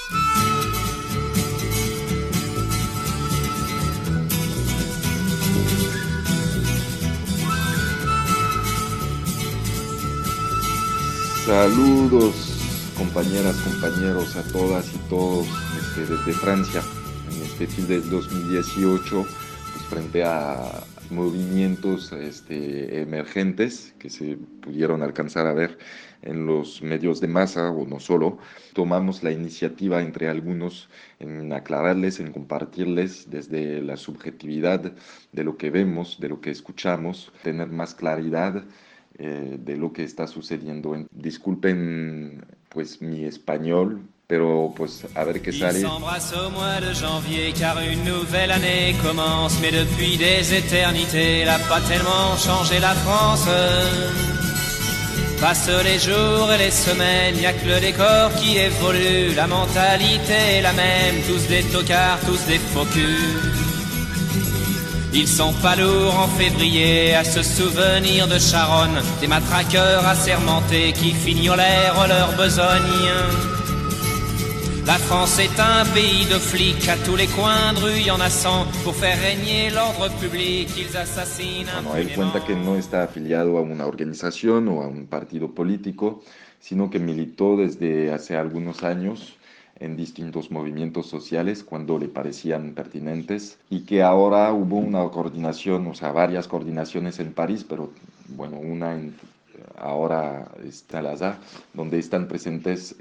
Saludos, compañeras, compañeros, a todas y todos desde Francia, en este fin del 2018, pues frente a movimientos emergentes que se pudieron alcanzar a ver en los medios de masa o no solo. Tomamos la iniciativa entre algunos en aclararles, en compartirles desde la subjetividad de lo que vemos, de lo que escuchamos, tener más claridad de lo que está sucediendo. Disculpen pues mi español, pero pues a ver qué sale. Ils s'embrassent au mois de janvier car une nouvelle année commence. Mais depuis des éternités, elle a pas tellement changé la France. Passent les jours et les semaines, y a que le décor qui évolue. La mentalité est la même, tous des tocards, tous des faux culs. Ils sont pas lourds en février à se souvenir de Charonne, des matraqueurs assermentés qui fignolèrent leur besogne. La France est un pays de flics, à tous les coins de rue y en a 100 pour faire régner l'ordre public, ils assassinent Bueno, él cuenta que no está afiliado a una organización o a un partido político, sino que militó desde hace algunos años en distintos movimientos sociales cuando le parecían pertinentes y que ahora hubo una coordinación, o sea, varias coordinaciones en París, pero bueno, ahora está Salazar, donde están presentes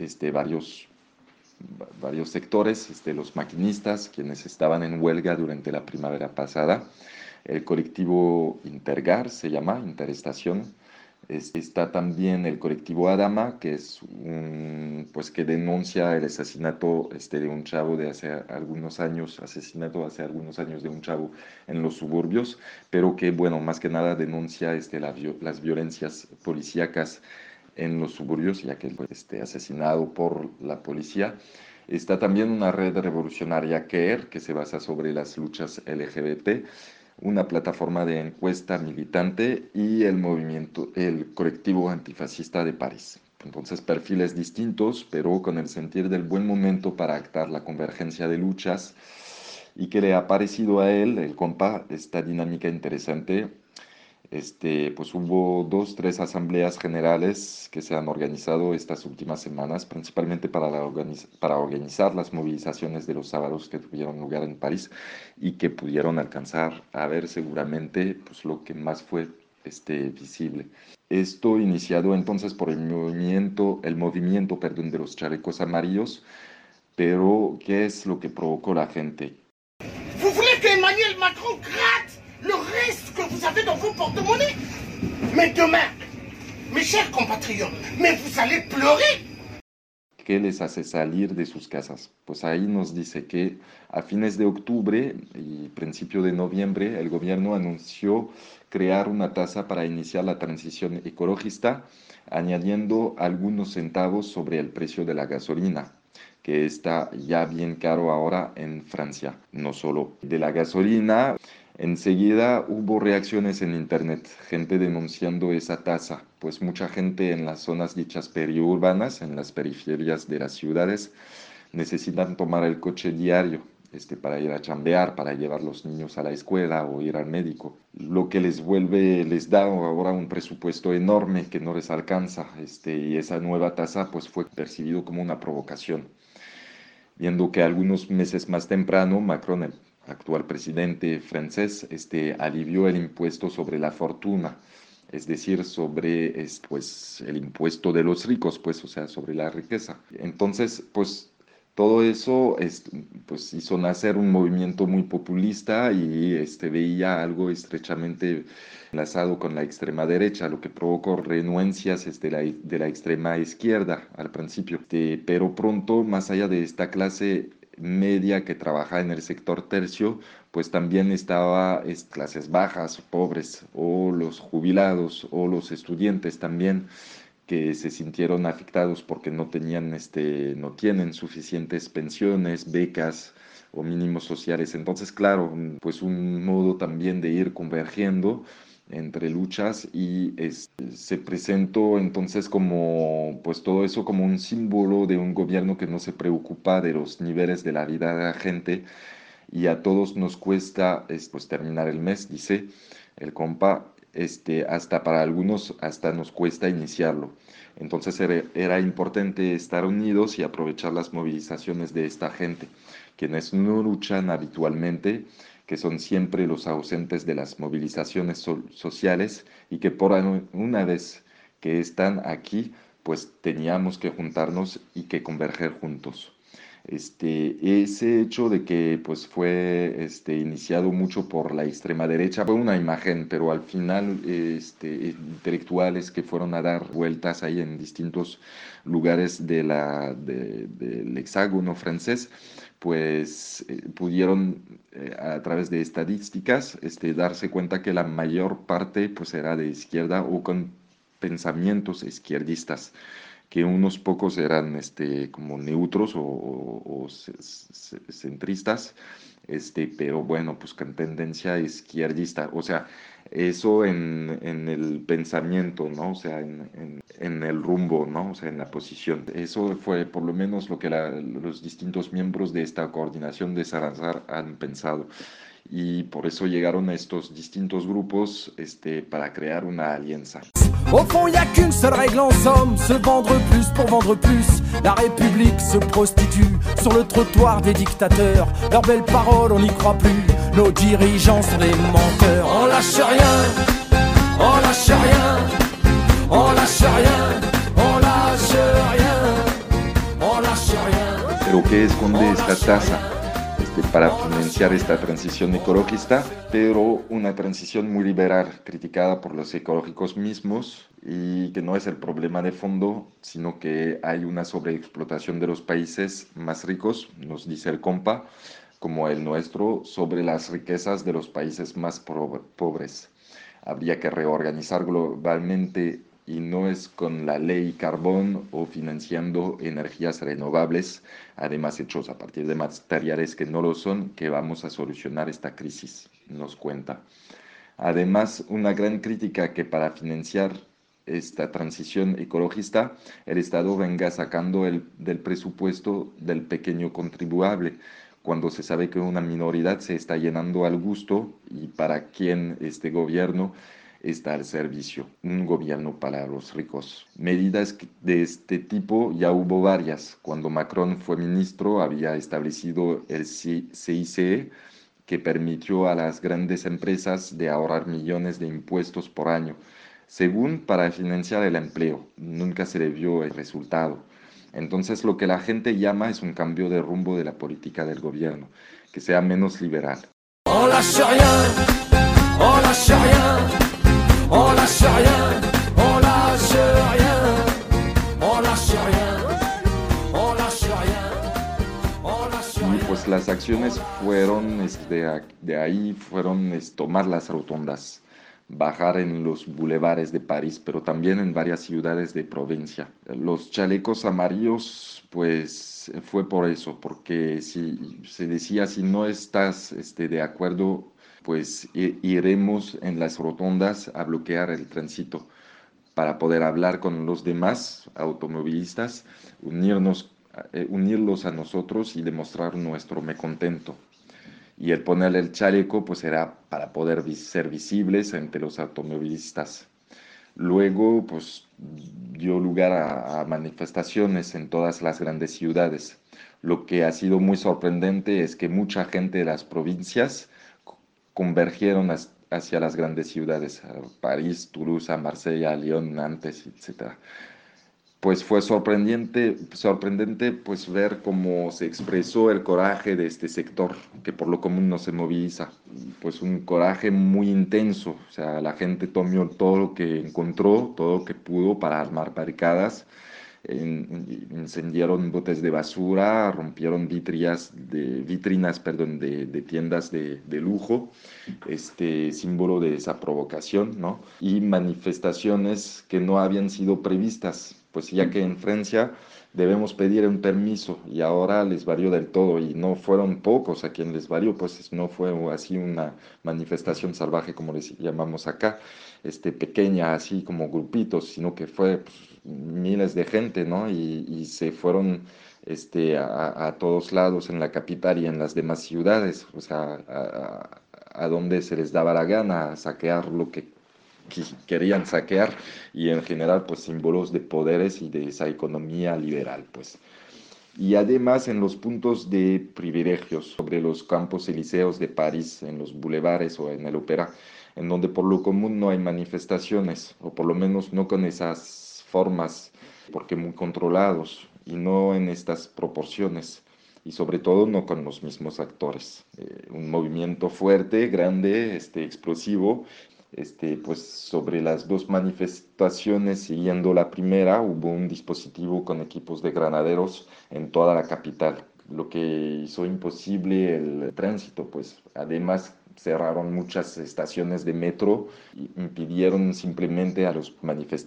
varios sectores, los maquinistas, quienes estaban en huelga durante la primavera pasada, el colectivo Intergar se llama, Interestación. Está también el colectivo Adama, que es pues que denuncia el asesinato de un chavo de hace algunos años, de un chavo en los suburbios, pero que, bueno, más que nada denuncia las violencias policíacas en los suburbios, ya que fue asesinado por la policía. Está también una red revolucionaria CARE, que se basa sobre las luchas LGBT, una plataforma de encuesta militante y el colectivo antifascista de París. Entonces, perfiles distintos, pero con el sentir del buen momento para actar la convergencia de luchas. ¿Y qué le ha parecido a él, el compa, esta dinámica interesante? Pues hubo 2, 3 asambleas generales que se han organizado estas últimas semanas, principalmente para organizar las movilizaciones de los sábados que tuvieron lugar en París y que pudieron alcanzar a ver seguramente pues, lo que más fue visible. Esto iniciado entonces por el movimiento, perdón, de los chalecos amarillos, pero ¿qué es lo que provocó la gente? ¿Vous voulez que Emmanuel Macron gratte le reste que vous avez dans vos porte-monnaies? Mais demain, mes chers compatriotes, mais vous allez pleurer. ¿Qué les hace salir de sus casas? Pues ahí nos dice que a fines de octubre y principio de noviembre el gobierno anunció crear una tasa para iniciar la transición ecologista, añadiendo algunos centavos sobre el precio de la gasolina, que está ya bien caro ahora en Francia. No solo de la gasolina. Enseguida hubo reacciones en internet, gente denunciando esa tasa, pues mucha gente en las zonas dichas periurbanas, en las periferias de las ciudades, necesitan tomar el coche diario, para ir a chambear, para llevar los niños a la escuela o ir al médico, lo que les da ahora un presupuesto enorme que no les alcanza, y esa nueva tasa pues fue percibido como una provocación, viendo que algunos meses más temprano Macron, el actual presidente francés, alivió el impuesto sobre la fortuna, es decir, sobre pues, el impuesto de los ricos, pues, o sea, sobre la riqueza. Entonces, pues, todo eso pues, hizo nacer un movimiento muy populista y veía algo estrechamente enlazado con la extrema derecha, lo que provocó renuencias de la extrema izquierda al principio. Pero pronto, más allá de esta clase media que trabaja en el sector tercio, pues también estaba clases bajas, pobres, o los jubilados, o los estudiantes también, que se sintieron afectados porque no tienen suficientes pensiones, becas o mínimos sociales. Entonces, claro, pues un modo también de ir convergiendo entre luchas y se presentó entonces como pues todo eso como un símbolo de un gobierno que no se preocupa de los niveles de la vida de la gente y a todos nos cuesta pues terminar el mes, dice el compa, hasta para algunos hasta nos cuesta iniciarlo. Entonces era importante estar unidos y aprovechar las movilizaciones de esta gente, quienes no luchan habitualmente, que son siempre los ausentes de las movilizaciones sociales y que por una vez que están aquí, pues teníamos que juntarnos y que converger juntos. Ese hecho de que pues fue iniciado mucho por la extrema derecha fue una imagen, pero al final intelectuales que fueron a dar vueltas ahí en distintos lugares del hexágono francés, pues pudieron a través de estadísticas darse cuenta que la mayor parte pues era de izquierda o con pensamientos izquierdistas, que unos pocos eran como neutros o centristas, pero bueno, pues con tendencia izquierdista, o sea, eso en el pensamiento, ¿no? O sea, en el rumbo, ¿no? O sea, en la posición. Eso fue por lo menos lo que los distintos miembros de esta coordinación de Salazar han pensado. Y por eso llegaron a estos distintos grupos para crear una alianza. Au fond, y a qu'une seule règle en somme, se vendre plus pour vendre plus. La République se prostitue sur le trottoir des dictateurs. Leurs belles paroles, on n'y croit plus. Nos dirigeants sont des menteurs. On lâche rien, on lâche rien, on lâche rien, on lâche rien, on lâche rien. Pero ¿qué esconde esta tasa para financiar esta transición ecologista? Pero una transición muy liberal, criticada por los ecológicos mismos, y que no es el problema de fondo, sino que hay una sobreexplotación de los países más ricos, nos dice el compa, como el nuestro, sobre las riquezas de los países más pobres. Habría que reorganizar globalmente y no es con la ley carbón o financiando energías renovables, además hechos a partir de materiales que no lo son, que vamos a solucionar esta crisis, nos cuenta. Además, una gran crítica que para financiar esta transición ecologista, el Estado venga sacando del presupuesto del pequeño contribuable, cuando se sabe que una minoría se está llenando al gusto y para quien este gobierno está al servicio, un gobierno para los ricos. Medidas de este tipo ya hubo varias. Cuando Macron fue ministro había establecido el CICE, que permitió a las grandes empresas de ahorrar millones de impuestos por año, según para financiar el empleo. Nunca se le vio el resultado. Entonces lo que la gente llama es un cambio de rumbo de la política del gobierno, que sea menos liberal. On lâche rien, on lâche rien. On lâche rien, on lâche rien, on lâche rien, on lâche rien, on lâche rien. Y pues las acciones fueron, de ahí fueron tomar las rotondas, bajar en los bulevares de París, pero también en varias ciudades de provincia. Los chalecos amarillos, pues fue por eso, porque si se decía, si no estás de acuerdo, pues iremos en las rotondas a bloquear el tránsito para poder hablar con los demás automovilistas, unirlos a nosotros y demostrar nuestro mecontento. Y el ponerle el chaleco pues era para poder ser visibles entre los automovilistas. Luego pues dio lugar a manifestaciones en todas las grandes ciudades. Lo que ha sido muy sorprendente es que mucha gente de las provincias convergieron hacia las grandes ciudades, París, Toulouse, Marsella, Lyon, Nantes, etc. Pues fue sorprendente pues ver cómo se expresó el coraje de este sector, que por lo común no se moviliza. Pues un coraje muy intenso, o sea, la gente tomó todo lo que encontró, todo lo que pudo para armar barricadas, incendiaron botes de basura, rompieron vitrinas de tiendas de lujo, símbolo de esa provocación, ¿no? Y manifestaciones que no habían sido previstas, pues ya que en Francia debemos pedir un permiso y ahora les valió del todo y no fueron pocos a quien les valió, pues no fue así una manifestación salvaje como les llamamos acá, pequeña así como grupitos, sino que fue pues, miles de gente, ¿no? Y se fueron a todos lados en la capital y en las demás ciudades, o sea, a donde se les daba la gana, a saquear lo que querían saquear y en general pues símbolos de poderes y de esa economía liberal pues. Y además en los puntos de privilegios sobre los campos elíseos de París, en los bulevares o en el ópera, en donde por lo común no hay manifestaciones, o por lo menos no con esas formas, porque muy controlados y no en estas proporciones y sobre todo no con los mismos actores. Un movimiento fuerte, grande, explosivo. Pues sobre las dos manifestaciones, siguiendo la primera, hubo un dispositivo con equipos de granaderos en toda la capital, lo que hizo imposible el tránsito, pues además cerraron muchas estaciones de metro y impidieron simplemente a los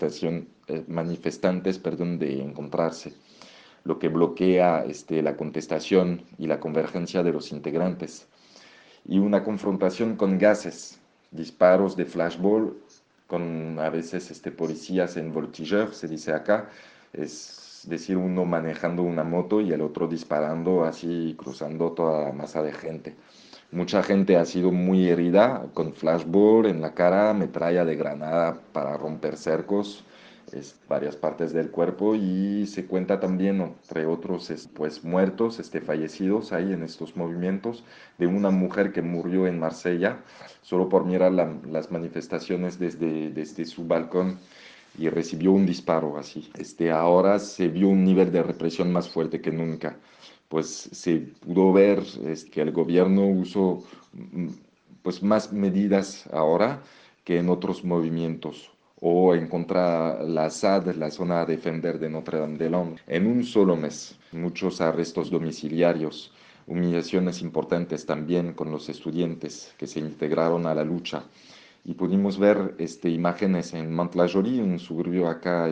manifestantes, perdón, de encontrarse, lo que bloquea la contestación y la convergencia de los integrantes. Y una confrontación con gases, disparos de flashball, con a veces policías en voltigeur, se dice acá, es decir, uno manejando una moto y el otro disparando así, cruzando toda la masa de gente. Mucha gente ha sido muy herida con flashball en la cara, metralla de granada para romper cercos, varias partes del cuerpo y se cuenta también, entre otros, pues muertos, fallecidos ahí en estos movimientos, de una mujer que murió en Marsella solo por mirar las manifestaciones desde su balcón y recibió un disparo así. Ahora se vio un nivel de represión más fuerte que nunca, pues se pudo ver que el gobierno usó pues más medidas ahora que en otros movimientos o en contra la SAD, la zona a defender de Notre Dame de Londres. En un solo mes, muchos arrestos domiciliarios, humillaciones importantes también con los estudiantes que se integraron a la lucha. Y pudimos ver imágenes en Mantes-la-Jolie, un suburbio acá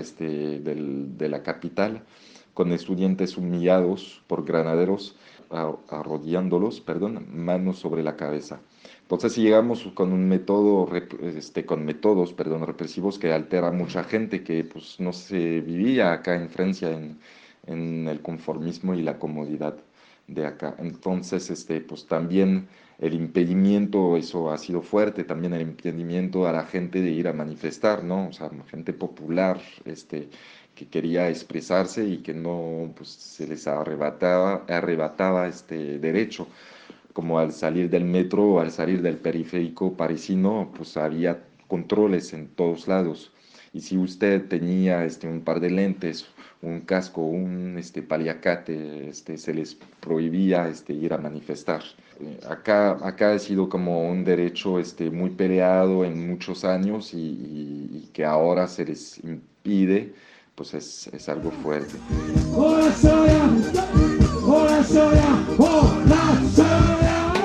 de la capital, con estudiantes humillados por granaderos, arrodillándolos, perdón, manos sobre la cabeza. Entonces llegamos con un método, con métodos, perdón, represivos que altera a mucha gente que pues no se vivía acá en Francia en el conformismo y la comodidad de acá. Entonces, pues también el impedimento, eso ha sido fuerte, también el impedimento a la gente de ir a manifestar, ¿no? O sea, gente popular, que quería expresarse y que no, pues se les arrebataba este derecho, como al salir del metro o al salir del periférico parisino, pues había controles en todos lados. Y si usted tenía un par de lentes, un casco, un paliacate, se les prohibía ir a manifestar. Acá ha sido como un derecho muy peleado en muchos años y que ahora se les impide, pues es algo fuerte. ¡Hola, Soya! ¡Hola, Soya! ¡Hola, Soya!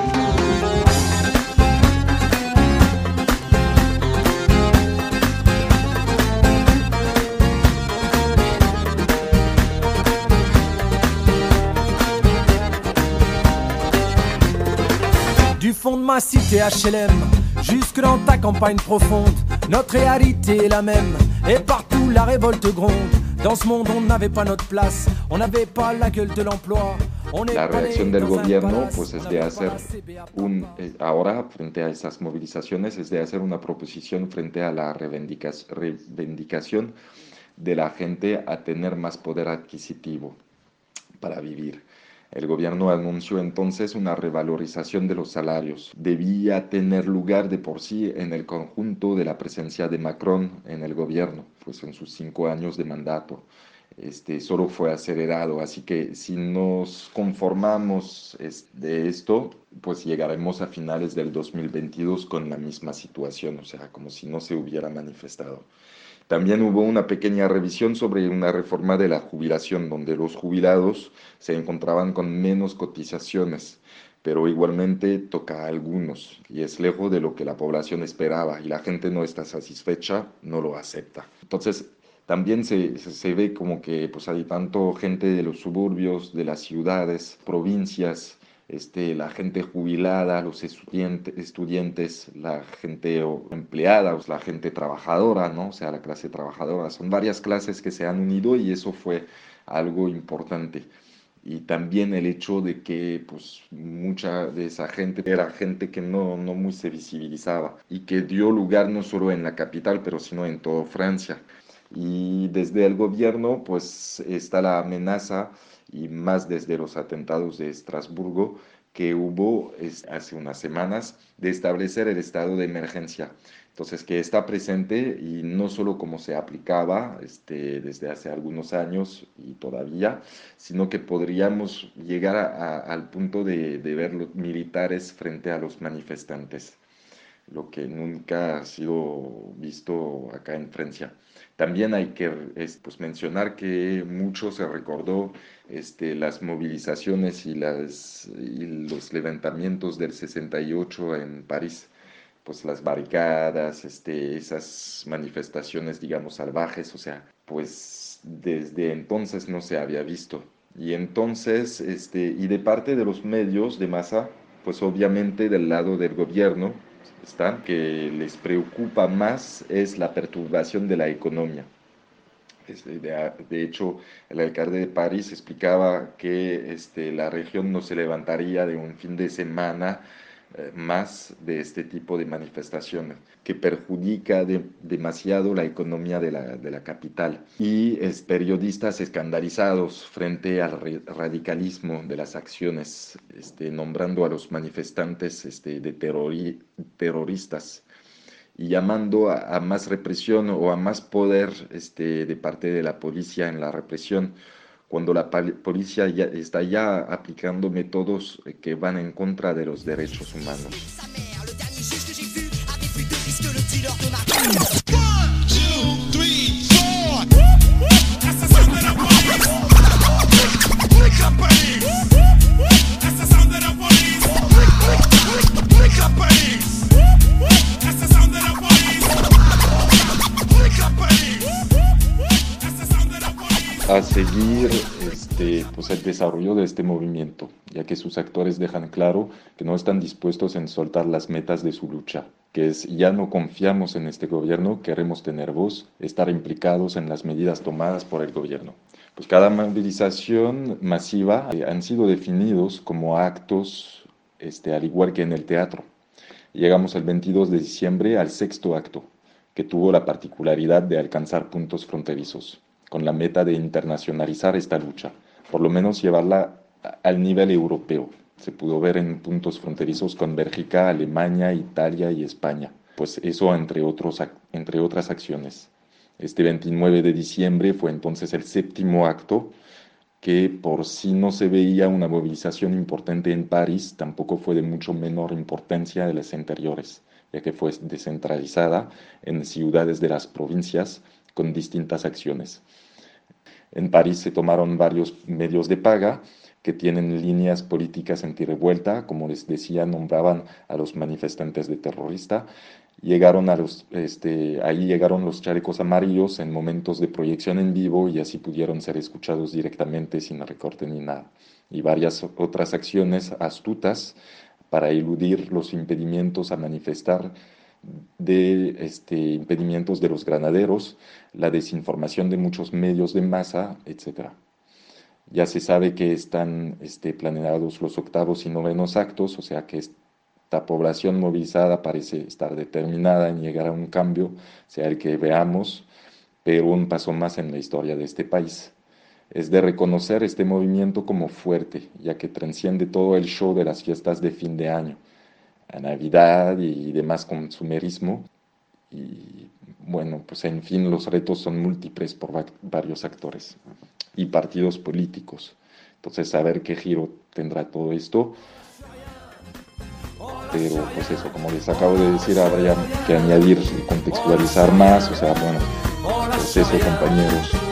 Du fond de ma cité HLM, jusque dans ta campagne profonde, notre réalité est la même, et partout la révolte gronde. Dans ce monde on n'avait pas notre place, on n'avait pas la gueule de l'emploi. La reacción del gobierno pues es de hacer ahora frente a esas movilizaciones es de hacer una proposición frente a la reivindicación de la gente a tener más poder adquisitivo para vivir. El gobierno anunció entonces una revalorización de los salarios. Debía tener lugar de por sí en el conjunto de la presencia de Macron en el gobierno, pues en sus 5 años de mandato. Solo fue acelerado, así que si nos conformamos de esto, pues llegaremos a finales del 2022 con la misma situación, o sea, como si no se hubiera manifestado. También hubo una pequeña revisión sobre una reforma de la jubilación, donde los jubilados se encontraban con menos cotizaciones, pero igualmente toca a algunos, y es lejos de lo que la población esperaba, y la gente no está satisfecha, no lo acepta. Entonces, También se ve como que pues, hay tanto gente de los suburbios, de las ciudades, provincias, la gente jubilada, los estudiantes, la gente empleada, la gente trabajadora, ¿no? O sea, la clase trabajadora. Son varias clases que se han unido y eso fue algo importante. Y también el hecho de que pues, mucha de esa gente era gente que no muy se visibilizaba y que dio lugar no solo en la capital, pero sino en toda Francia. Y desde el gobierno pues está la amenaza, y más desde los atentados de Estrasburgo que hubo hace unas semanas, de establecer el estado de emergencia. Entonces, que está presente y no solo como se aplicaba desde hace algunos años y todavía, sino que podríamos llegar al punto de ver los militares frente a los manifestantes, lo que nunca ha sido visto acá en Francia. También hay que pues, mencionar que mucho se recordó las movilizaciones y los levantamientos del 68 en París, pues las barricadas, esas manifestaciones, digamos, salvajes, o sea, pues desde entonces no se había visto. Y entonces, y de parte de los medios de masa, pues obviamente del lado del gobierno, están, que les preocupa más es la perturbación de la economía. De hecho, el alcalde de París explicaba que la región no se levantaría de un fin de semana más de este tipo de manifestaciones, que perjudica demasiado la economía de la capital. Y periodistas escandalizados frente al radicalismo de las acciones, nombrando a los manifestantes de terroristas y llamando a más represión o a más poder de parte de la policía en la represión, cuando la policía está ya aplicando métodos que van en contra de los derechos humanos. A seguir pues el desarrollo de este movimiento, ya que sus actores dejan claro que no están dispuestos en soltar las metas de su lucha, que es: ya no confiamos en este gobierno, queremos tener voz, estar implicados en las medidas tomadas por el gobierno. Pues cada movilización masiva han sido definidos como actos, al igual que en el teatro. Llegamos el 22 de diciembre al sexto acto, que tuvo la particularidad de alcanzar puntos fronterizos, con la meta de internacionalizar esta lucha, por lo menos llevarla al nivel europeo. Se pudo ver en puntos fronterizos con Bélgica, Alemania, Italia y España, pues eso entre otras acciones. Este 29 de diciembre fue entonces el séptimo acto, que por si no se veía una movilización importante en París, tampoco fue de mucho menor importancia de las anteriores, ya que fue descentralizada en ciudades de las provincias con distintas acciones. En París se tomaron varios medios de paga que tienen líneas políticas antirrevuelta, como les decía, nombraban a los manifestantes de terrorista. Ahí llegaron los chalecos amarillos en momentos de proyección en vivo y así pudieron ser escuchados directamente sin recorte ni nada. Y varias otras acciones astutas para eludir los impedimentos a manifestar, impedimentos de los granaderos, la desinformación de muchos medios de masa, etc. Ya se sabe que están planeados los octavos y novenos actos, o sea que esta población movilizada parece estar determinada en llegar a un cambio, sea el que veamos, pero un paso más en la historia de este país. Es de reconocer este movimiento como fuerte, ya que trasciende todo el show de las fiestas de fin de año, a Navidad y demás consumerismo. Y bueno, pues en fin, los retos son múltiples por varios actores y partidos políticos. Entonces, saber qué giro tendrá todo esto. Pero pues eso, como les acabo de decir, habría que añadir y contextualizar más. O sea, bueno, pues eso, compañeros.